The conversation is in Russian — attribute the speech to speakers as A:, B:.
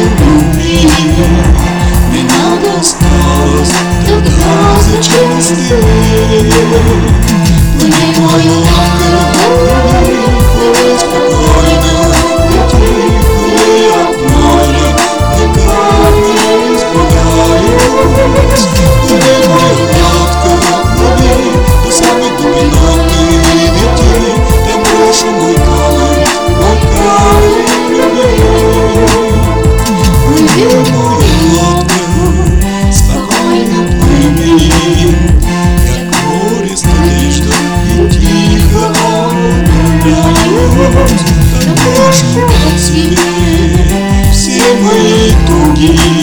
A: любви. Не надо осталось, тогда зачем стыд? Плыни, моя лодка, плыни спокойно, не тихо и от моря никак не испугаюсь. Плыни, моя лодка, плыни до самой глубины реки, там брошу мой камень любви. Плыни, моя лодка, спокойно плыни, я к морю с надеждой и тихо отправляюсь. Там брошу от себе все мои туги.